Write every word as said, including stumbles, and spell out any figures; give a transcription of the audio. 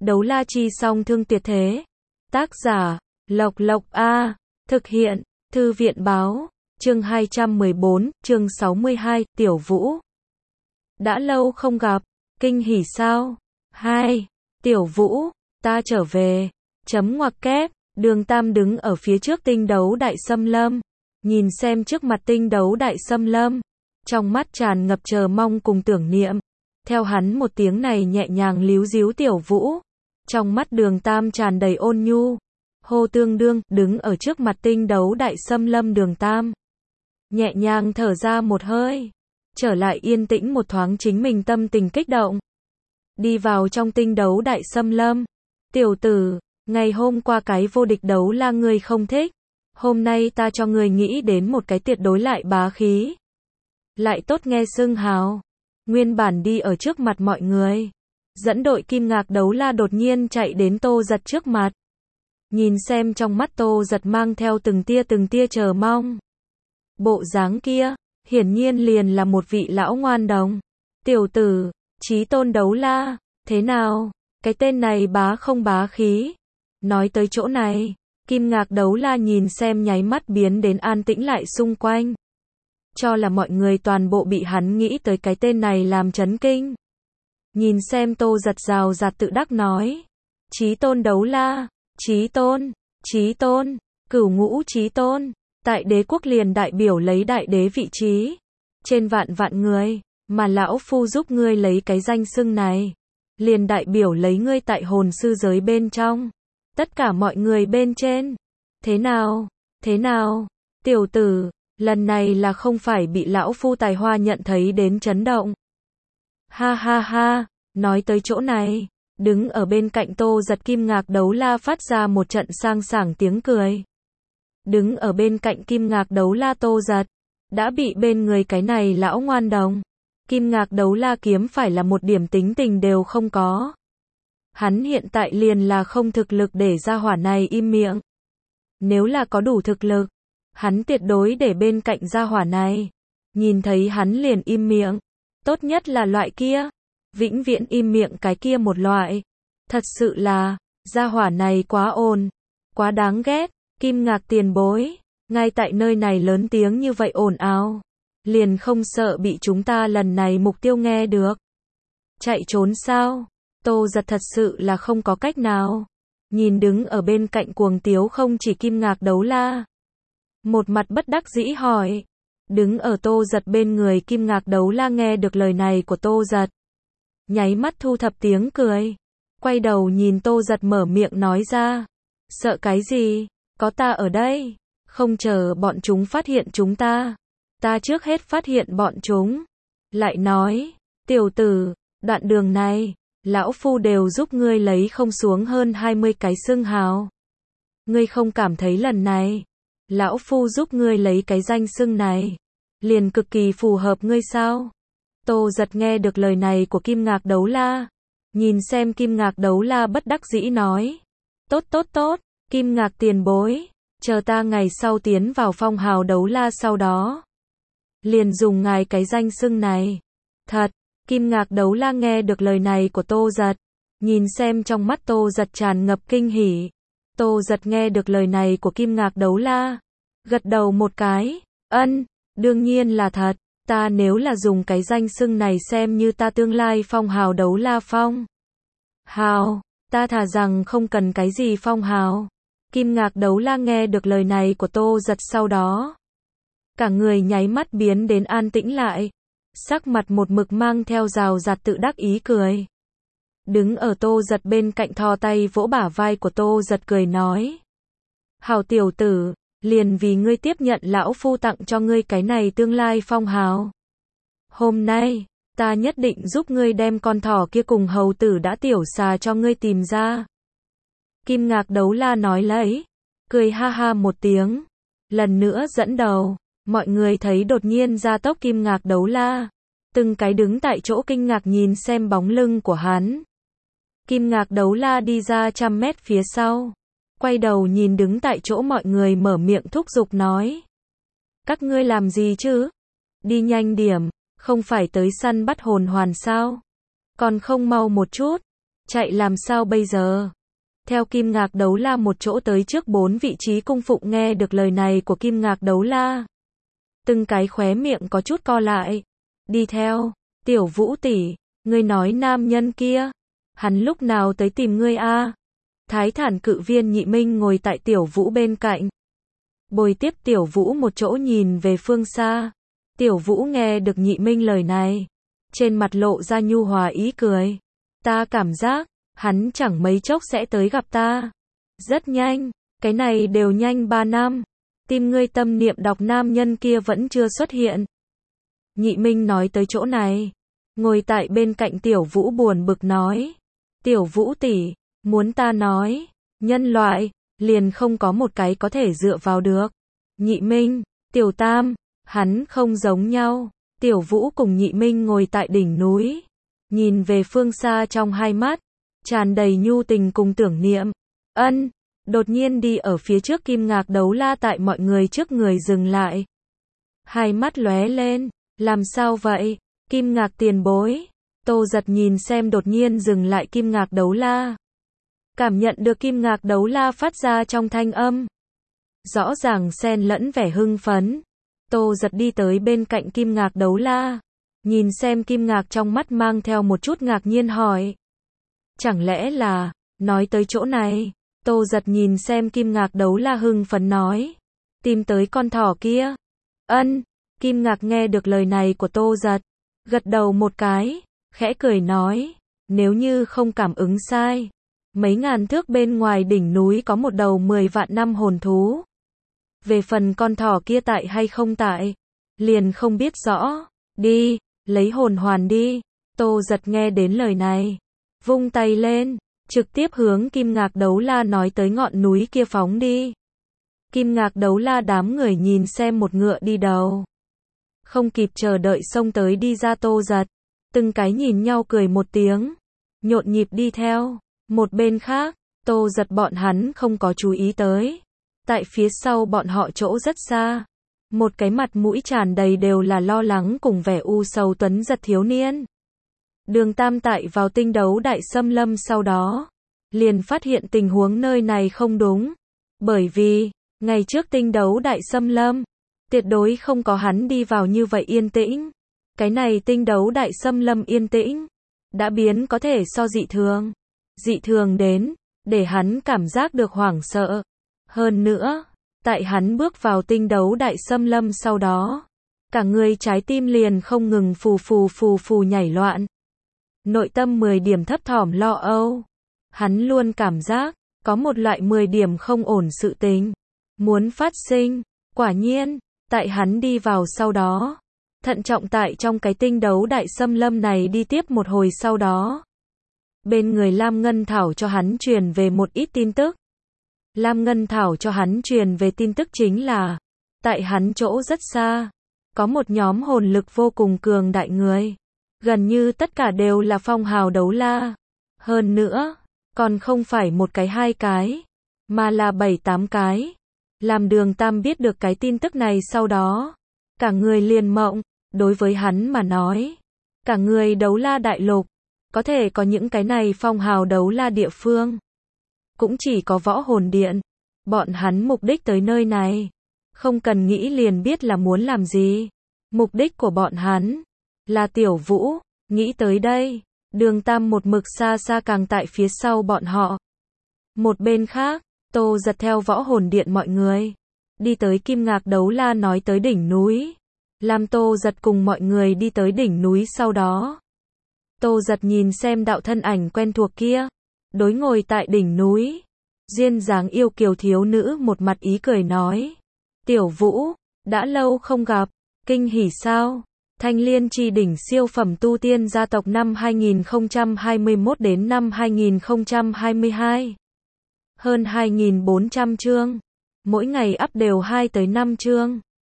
Đấu la chi song thương tuyệt thế. Tác giả, Lộc Lộc A. Thực hiện, Thư viện báo. Chương hai trăm mười bốn, chương sáu mươi hai, Tiểu Vũ. Đã lâu không gặp, kinh hỉ sao? Hai, Tiểu Vũ, ta trở về. Chấm ngoặc kép, Đường Tam đứng ở phía trước tinh đấu đại xâm lâm. Nhìn xem trước mặt tinh đấu đại xâm lâm. Trong mắt tràn ngập chờ mong cùng tưởng niệm. Theo hắn một tiếng này nhẹ nhàng líu díu Tiểu Vũ. Trong mắt Đường Tam tràn đầy ôn nhu. Hô Tương Đương, đứng ở trước mặt tinh đấu đại xâm lâm Đường Tam. Nhẹ nhàng thở ra một hơi. Trở lại yên tĩnh một thoáng chính mình tâm tình kích động. Đi vào trong tinh đấu đại xâm lâm. Tiểu tử, ngày hôm qua cái vô địch đấu la ngươi không thích. Hôm nay ta cho ngươi nghĩ đến một cái tuyệt đối lại bá khí. Lại tốt nghe xưng hào. Nguyên bản đi ở trước mặt mọi người. Dẫn đội Kim Ngạc đấu la đột nhiên chạy đến Tô Giật trước mặt. Nhìn xem trong mắt Tô Giật mang theo từng tia từng tia chờ mong. Bộ dáng kia, hiển nhiên liền là một vị lão ngoan đồng. Tiểu tử, Chí Tôn đấu la, thế nào? Cái tên này bá không bá khí? Nói tới chỗ này, Kim Ngạc đấu la nhìn xem nháy mắt biến đến an tĩnh lại xung quanh. Cho là mọi người toàn bộ bị hắn nghĩ tới cái tên này làm chấn kinh. Nhìn xem Tô Giật rào rạt tự đắc nói. Chí Tôn đấu la, Chí Tôn, Chí Tôn, cửu ngũ Chí Tôn. Tại đế quốc liền đại biểu lấy đại đế vị trí. Trên vạn vạn người, mà lão phu giúp ngươi lấy cái danh xưng này. Liền đại biểu lấy ngươi tại hồn sư giới bên trong. Tất cả mọi người bên trên. Thế nào? Thế nào? Tiểu tử, lần này là không phải bị lão phu tài hoa nhận thấy đến chấn động. Ha ha ha, nói tới chỗ này. Đứng ở bên cạnh Tô Giật Kim Ngạc đấu la phát ra một trận sang sảng tiếng cười. Đứng ở bên cạnh Kim Ngạc đấu la Tô Giật. Đã bị bên người cái này lão ngoan đồng. Kim Ngạc đấu la kiếm phải là một điểm tính tình đều không có. Hắn hiện tại liền là không thực lực để ra hỏa này im miệng. Nếu là có đủ thực lực, hắn tuyệt đối để bên cạnh gia hỏa này. Nhìn thấy hắn liền im miệng. Tốt nhất là loại kia. Vĩnh viễn im miệng cái kia một loại. Thật sự là, gia hỏa này quá ồn. Quá đáng ghét. Kim Ngạc tiền bối. Ngay tại nơi này lớn tiếng như vậy ồn ào. Liền không sợ bị chúng ta lần này mục tiêu nghe được. Chạy trốn sao? Tô Giật thật sự là không có cách nào. Nhìn đứng ở bên cạnh cuồng tiếu không chỉ Kim Ngạc đấu la. Một mặt bất đắc dĩ hỏi. Đứng ở Tô Giật bên người Kim Ngạc đấu la nghe được lời này của Tô Giật. Nháy mắt thu thập tiếng cười. Quay đầu nhìn Tô Giật mở miệng nói ra. Sợ cái gì? Có ta ở đây. Không chờ bọn chúng phát hiện chúng ta. Ta trước hết phát hiện bọn chúng. Lại nói. Tiểu tử, đoạn đường này. Lão phu đều giúp ngươi lấy không xuống hơn hai mươi cái xưng hào. Ngươi không cảm thấy lần này. Lão phu giúp ngươi lấy cái danh xưng này. Liền cực kỳ phù hợp ngươi sao? Tô Giật nghe được lời này của Kim Ngạc đấu la. Nhìn xem Kim Ngạc đấu la bất đắc dĩ nói. Tốt tốt tốt, Kim Ngạc tiền bối. Chờ ta ngày sau tiến vào phong hào đấu la sau đó. Liền dùng ngài cái danh xưng này. Thật, Kim Ngạc đấu la nghe được lời này của Tô Giật. Nhìn xem trong mắt Tô Giật tràn ngập kinh hỉ. Tô Giật nghe được lời này của Kim Ngạc đấu la. Gật đầu một cái. Ân, đương nhiên là thật. Ta nếu là dùng cái danh xưng này xem như ta tương lai phong hào đấu la phong. Hào, ta thà rằng không cần cái gì phong hào. Kim Ngạc đấu la nghe được lời này của Tô Giật sau đó. Cả người nháy mắt biến đến an tĩnh lại. Sắc mặt một mực mang theo rào rạt tự đắc ý cười. Đứng ở Tô Giật bên cạnh thò tay vỗ bả vai của Tô Giật cười nói. Hào tiểu tử, liền vì ngươi tiếp nhận lão phu tặng cho ngươi cái này tương lai phong hào. Hôm nay, ta nhất định giúp ngươi đem con thỏ kia cùng hầu tử đã tiểu xà cho ngươi tìm ra. Kim Ngạc đấu la nói lấy. Cười ha ha một tiếng. Lần nữa dẫn đầu. Mọi người thấy đột nhiên ra tốc Kim Ngạc đấu la. Từng cái đứng tại chỗ kinh ngạc nhìn xem bóng lưng của hắn. Kim Ngạc đấu la đi ra trăm mét phía sau. Quay đầu nhìn đứng tại chỗ mọi người mở miệng thúc giục nói. Các ngươi làm gì chứ? Đi nhanh điểm, không phải tới săn bắt hồn hoàn sao? Còn không mau một chút. chạy làm sao bây giờ? Theo Kim Ngạc Đấu La một chỗ tới trước bốn vị trí cung phụng nghe được lời này của Kim Ngạc Đấu La. Từng cái khóe miệng có chút co lại. Đi theo, Tiểu Vũ tỷ, ngươi nói nam nhân kia, hắn lúc nào tới tìm ngươi a? Thái Thản Cự Viên Nhị Minh ngồi tại Tiểu Vũ bên cạnh. Bồi tiếp Tiểu Vũ một chỗ nhìn về phương xa. Tiểu Vũ nghe được Nhị Minh lời này, trên mặt lộ ra nhu hòa ý cười. Ta cảm giác, hắn chẳng mấy chốc sẽ tới gặp ta. Rất nhanh, cái này đều nhanh ba năm. Tim ngươi tâm niệm đọc nam nhân kia vẫn chưa xuất hiện. Nhị Minh nói tới chỗ này, ngồi tại bên cạnh Tiểu Vũ buồn bực nói. Tiểu Vũ tỷ, muốn ta nói, nhân loại, liền không có một cái có thể dựa vào được. Nhị Minh, Tiểu Tam, hắn không giống nhau. Tiểu Vũ cùng Nhị Minh ngồi tại đỉnh núi, nhìn về phương xa trong hai mắt, tràn đầy nhu tình cùng tưởng niệm. Ân, đột nhiên đi ở phía trước Kim Ngạc Đấu La tại mọi người trước người dừng lại. Hai mắt lóe lên, làm sao vậy? Kim Ngạc tiền bối. Tô Giật nhìn xem đột nhiên dừng lại Kim Ngạc Đấu La. Cảm nhận được Kim Ngạc Đấu La phát ra trong thanh âm. Rõ ràng xen lẫn vẻ hưng phấn. Tô Giật đi tới bên cạnh Kim Ngạc Đấu La. Nhìn xem Kim Ngạc trong mắt mang theo một chút ngạc nhiên hỏi. Chẳng lẽ là, nói tới chỗ này, Tô Giật nhìn xem Kim Ngạc Đấu La hưng phấn nói. Tìm tới con thỏ kia. Ân, Kim Ngạc nghe được lời này của Tô Giật. Gật đầu một cái, khẽ cười nói. Nếu như không cảm ứng sai, mấy ngàn thước bên ngoài đỉnh núi có một đầu mười vạn năm hồn thú. Về phần con thỏ kia tại hay không tại, liền không biết rõ. Đi, lấy hồn hoàn đi. Tô Giật nghe đến lời này, vung tay lên, trực tiếp hướng Kim Ngạc Đấu La nói tới ngọn núi kia phóng đi. Kim Ngạc Đấu La đám người nhìn xem một ngựa đi đầu, không kịp chờ đợi xông tới đi ra Tô Giật, từng cái nhìn nhau cười một tiếng, nhộn nhịp đi theo. Một bên khác, Tô Giật bọn hắn không có chú ý tới, tại phía sau bọn họ chỗ rất xa, một cái mặt mũi tràn đầy đều là lo lắng cùng vẻ u sầu tuấn giật thiếu niên. Đường Tam tại vào tinh đấu đại xâm lâm sau đó, liền phát hiện tình huống nơi này không đúng, bởi vì, ngày trước tinh đấu đại xâm lâm, tuyệt đối không có hắn đi vào như vậy yên tĩnh. Cái này tinh đấu đại xâm lâm yên tĩnh, đã biến có thể so dị thường. Dị thường đến, để hắn cảm giác được hoảng sợ. Hơn nữa, tại hắn bước vào tinh đấu đại xâm lâm sau đó, cả người trái tim liền không ngừng phù phù phù phù nhảy loạn. Nội tâm mười điểm thấp thỏm lo âu. Hắn luôn cảm giác, có một loại mười điểm không ổn sự tình muốn phát sinh. Quả nhiên, tại hắn đi vào sau đó, thận trọng tại trong cái tinh đấu đại xâm lâm này đi tiếp một hồi sau đó, bên người Lam Ngân Thảo cho hắn truyền về một ít tin tức. Lam Ngân Thảo cho hắn truyền về tin tức chính là, tại hắn chỗ rất xa, có một nhóm hồn lực vô cùng cường đại người. Gần như tất cả đều là phong hào đấu la. Hơn nữa, còn không phải một cái hai cái, mà là bảy tám cái. Làm Đường Tam biết được cái tin tức này sau đó, cả người liền mộng. Đối với hắn mà nói, cả người đấu la đại lục, có thể có những cái này phong hào đấu la địa phương, cũng chỉ có võ hồn điện. Bọn hắn mục đích tới nơi này, không cần nghĩ liền biết là muốn làm gì. Mục đích của bọn hắn là Tiểu Vũ. Nghĩ tới đây, Đường Tam một mực xa xa càng tại phía sau bọn họ. Một bên khác, Tô Giật theo võ hồn điện mọi người, đi tới Kim Ngạc Đấu La nói tới đỉnh núi. Làm Tô Giật cùng mọi người đi tới đỉnh núi sau đó, Tô Giật nhìn xem đạo thân ảnh quen thuộc kia, đối ngồi tại đỉnh núi, duyên dáng yêu kiều thiếu nữ một mặt ý cười nói. Tiểu Vũ, đã lâu không gặp, kinh hỉ sao? Thanh Liên Chi đỉnh siêu phẩm tu tiên gia tộc năm hai nghìn không trăm hai mươi mốt đến năm hai nghìn không trăm hai mươi hai. Hơn hai nghìn bốn trăm chương, mỗi ngày up đều hai tới năm chương.